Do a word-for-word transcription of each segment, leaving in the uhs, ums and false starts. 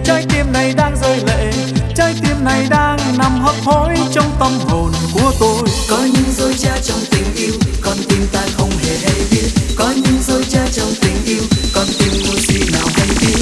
trái tim này đang rơi lệ, trái tim này đang nằm hấp hối trong tâm hồn của tôi. Có những dối trá trong tình yêu, con tim ta không hề hay biết. Có những dối trá trong tình yêu, con tim ngu si nào hay biết.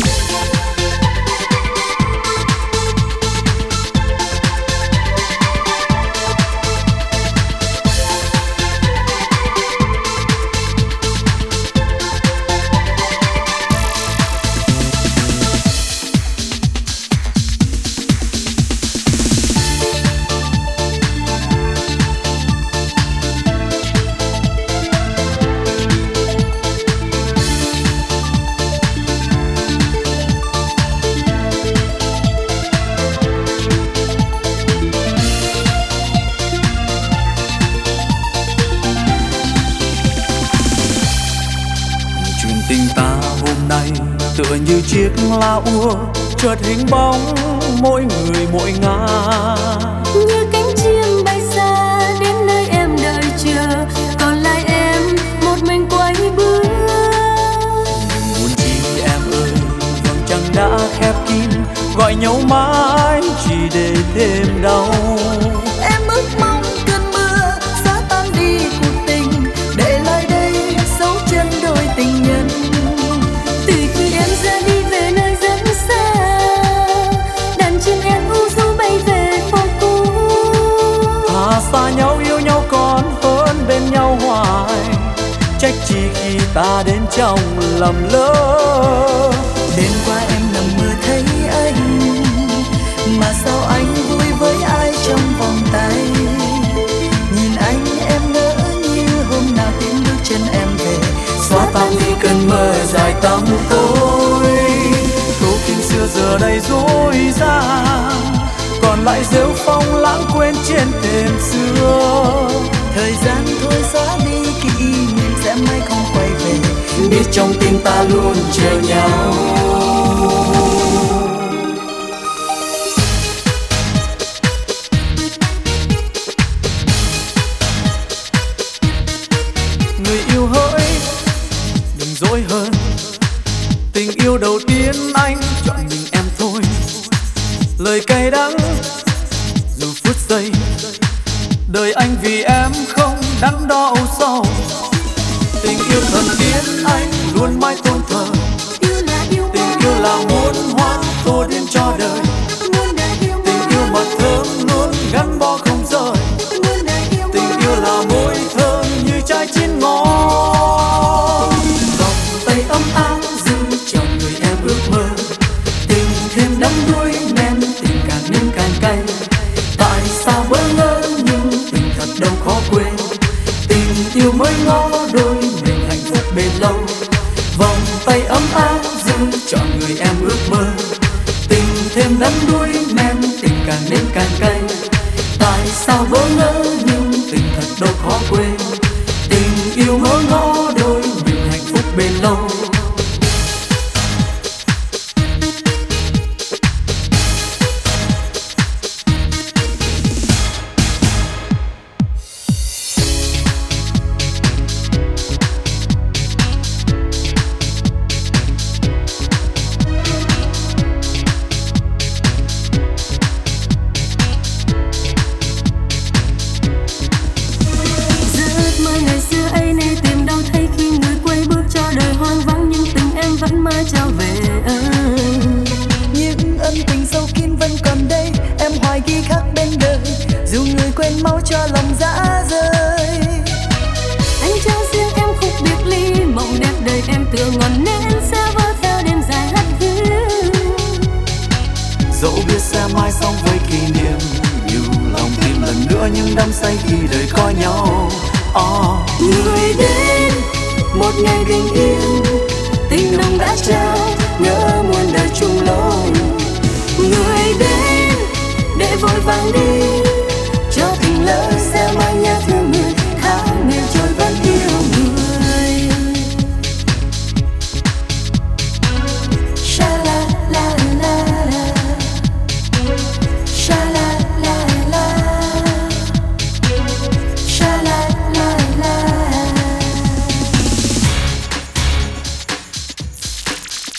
Tình ta hôm nay tựa như chiếc lá úa, chợt hình bóng mỗi người mỗi ngả. Như cánh chim bay xa đến nơi em đợi chờ, còn lại em một mình quay bước. Đừng buồn chi em ơi, vầng trăng đã khép kín, gọi nhau mãi chỉ để thêm đau. Em ước mong cơn mưa xóa tan đi cuộc tình, để lại đây dấu chân đôi tình nhân. Từ khi em ra đi về nơi rất xa, đàn chim em u du bay về phố cũ. Thà xa nhau yêu nhau còn hơn bên nhau hoài, trách chi khi ta đến trong lầm lỡ. Đêm qua em nằm mơ thấy anh, mà sao anh vui với ai trong vòng tay. Nhìn anh em ngỡ như hôm nào tiếng bước chân em về, xóa tan đi cơn mơ dài tăm tối. Câu kinh xưa giờ đây dối gian, còn lại rêu phong lãng quên trên thềm xưa. Thời gian thôi xóa đi kỷ niệm sẽ mãi không quay về, biết trong tim ta luôn chờ nhau. Người yêu hỡi, đừng dối hơn, tình yêu đầu tiên anh chọn mình em thôi. Lời cay đắng dù phút giây, đời anh vì em không đắn đo âu sầu. Tình yêu thần tiên anh luôn mãi tôn thờ, Yêu là yêu tình yêu là muôn hoa tô đến cho đời. muôn đời yêu Tình yêu mà thơm luôn gắn bó không rời, muôn đời yêu tình yêu là môi thơm như trái chín ngon. Vòng tay ấm áp giữ cho người em ước mơ, tình thêm đắm đuối men tình càng nên càng cay. Tại sao bỡ ngỡ nhưng tình thật đâu khó quên, tình yêu mới ngó đôi mình hạnh phúc bền lâu. Vòng tay ấm áp giữ cho người em ước mơ, tình thêm đắm đuối men tình càng nên càng cay. Tại sao bỡ ngỡ nhưng tình thật đâu khó quên, tình yêu mới ngó đôi mình hạnh phúc bền lâu. Giữa ước mơ ngày xưa ấy nay tìm đâu thấy, khi người quay bước cho đời hoang vắng, nhưng tình em vẫn mãi trao về anh. Những ân tình sâu kín vẫn còn đây, em hoài ghi khắc bên đời, dù người quên mau cho lòng dã rời. Anh trao riêng em khúc biệt ly, mộng đẹp đời em tựa ngọn nến sẽ vỡ theo đêm dài hắt hiu. Dẫu biết sẽ mãi sống với kỷ niệm, nhiều lòng tim lần nữa nhưng đắm say khi đời có nhau. Oh. Người đến một ngày bình yên, tình nồng đã trao nhớ muôn đời chung lối. Người đến để vội vàng đi, cho tình lỡ sẽ mãi nhớ thương người, tháng ngày trôi vẫn yêu người. Sha la la la la, sha la la la, sha la la la.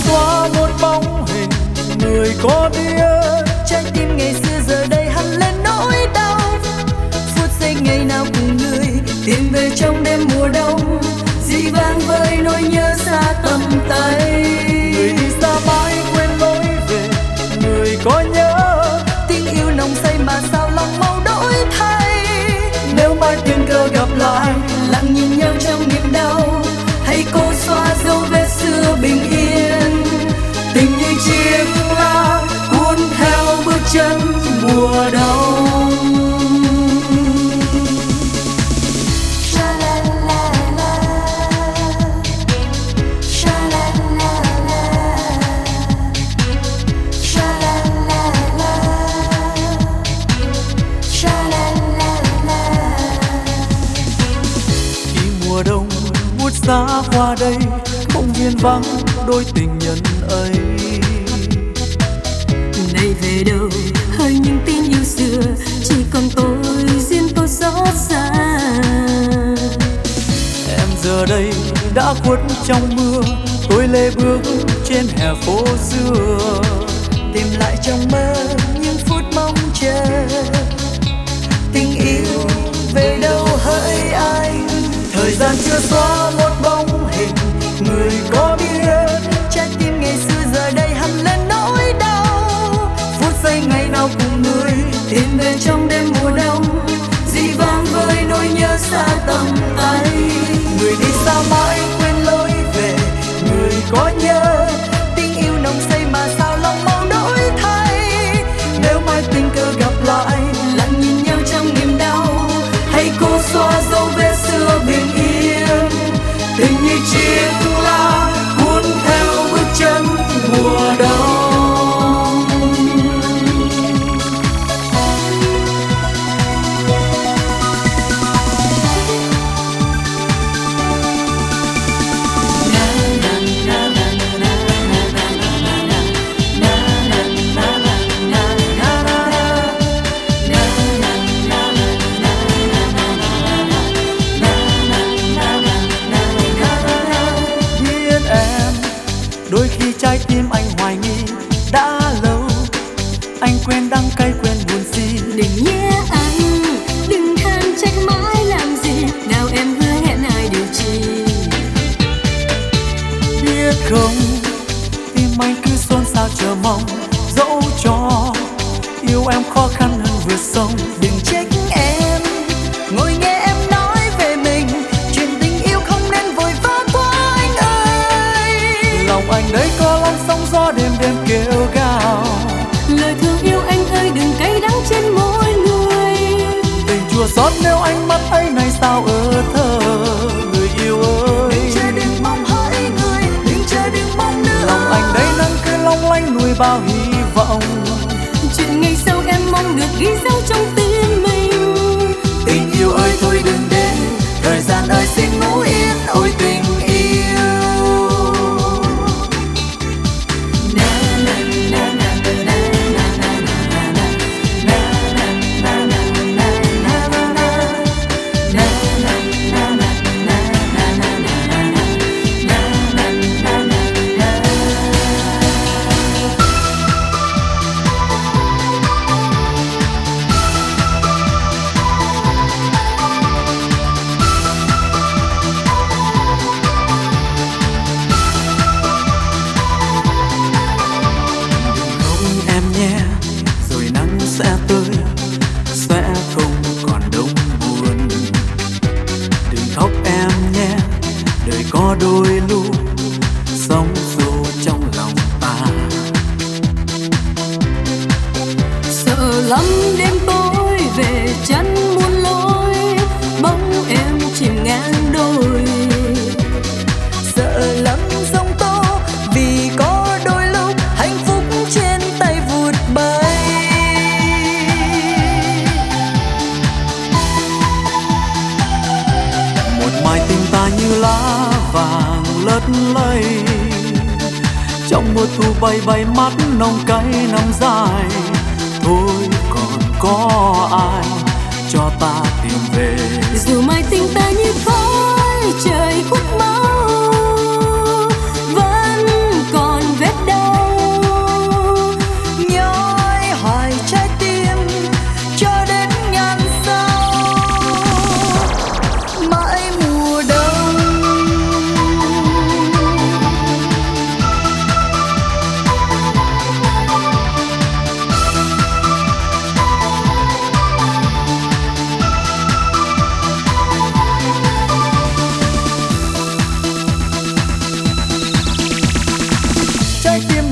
xóa một bóng hình người có biết. Trái tim ngày xưa giờ đây hằn lên nỗi đau, phút giây ngày nào cùng người tìm về trong đêm mùa đông, dĩ vang với nỗi nhớ xa tầm tay. Người đi xa mãi quên lối về, người có nhớ Tình yêu nồng say mà sao lòng mau đổi thay. nếu mai tình cờ gặp lại, Lặng nhìn nhau trong niềm đau, hãy cố xóa dấu vết xưa bình yên. tình như chiếc lá cuốn theo bước chân mùa đông. Sha la la la, sha la la la, sha la la la, sha la la la. Khi mùa đông buốt giá qua đây, công viên vắng đôi tình nhân ấy. Này về đâu hơi những tin yêu xưa, chỉ còn tôi riêng tôi xót xa. Em giờ đây đã khuất trong mưa, tôi lê bước trên hè phố xưa. Tìm lại trong mơ những phút mong chờ, tình yêu về đâu hỡi anh. Thời gian chưa xóa một bóng hình người có biết. Trái tim ngày xưa giờ đây hằn lên nỗi đau, Phút giây ngày nào cùng người tìm về trong đêm mùa đông, dĩ vang với nỗi nhớ xa tầm tay. người đi xa mãi quên lối về, người có nhớ Tình yêu nồng say mà sao lòng mau đổi thay. nếu mai tình cờ gặp lại, Lặng nhìn nhau trong niềm đau, hãy cố xóa dấu vết xưa bình yên. Tình như chiếc lá cuốn theo bước chân mùa đông. Biết em đôi khi trái tim anh hoài nghi, đã lâu anh quên đắng cay quên buồn si. đừng nhé anh, đừng than trách mãi làm gì, nào em hứa hẹn ai điều chi. Biết không, tim anh cứ xôn xao chờ mong, dẫu cho yêu em khó khăn hơn vượt sông. Đừng trách em, ngồi nghe em nói về mình, chuyện tình yêu không nên vội vã quá anh ơi. Lòng anh đấy có lắm sóng gió đêm đêm kêu gào, Lời thương yêu anh ơi đừng cay đắng trên môi người. tình chua xót nếu ánh mắt ấy này sao ở thơ. Người yêu ơi, Đừng chờ đừng mong hỡi người, đừng chờ đừng mong nữa. lòng anh đấy nắng cứ long lanh nuôi bao hy vọng. Chuyện ngày sau em mong được ghi dấu trong tim mình. Tình yêu ơi thôi đừng đến, thời gian ơi xin ngủ yên. Ôi tình yêu, Na na na na na na na na na na na na na na na có đôi lúc sống dù trong lòng ta. Sợ lắm đêm tối về chân muôn lối, bóng em chìm ngang đôi. Sợ lắm sóng to vì có đôi lúc hạnh phúc trên tay vụt bay. Một mai tình ta như lá vàng lất lây, trong mùa thu bay bay mắt nồng cay năm dài. Thôi còn có ai cho ta tìm về, Dù mai tình ta như khói trời khuất máu, vẫn còn vết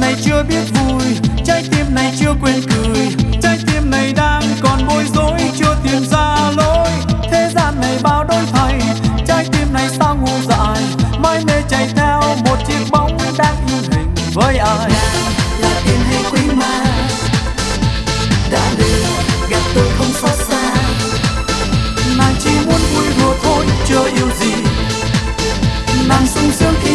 này chưa biết vui, trái tim này chưa quên cười, trái tim này đang còn bối rối chưa tìm ra lối. Thế gian này bao đổi thay, trái tim này sao ngu dại, mãi mê chạy theo một chiếc bóng đang in hình với ai. Là tiền hay quý ma đã lừa gạt tôi không xót xa. Nàng chỉ muốn vui đùa thôi chưa yêu gì, nàng sung sướng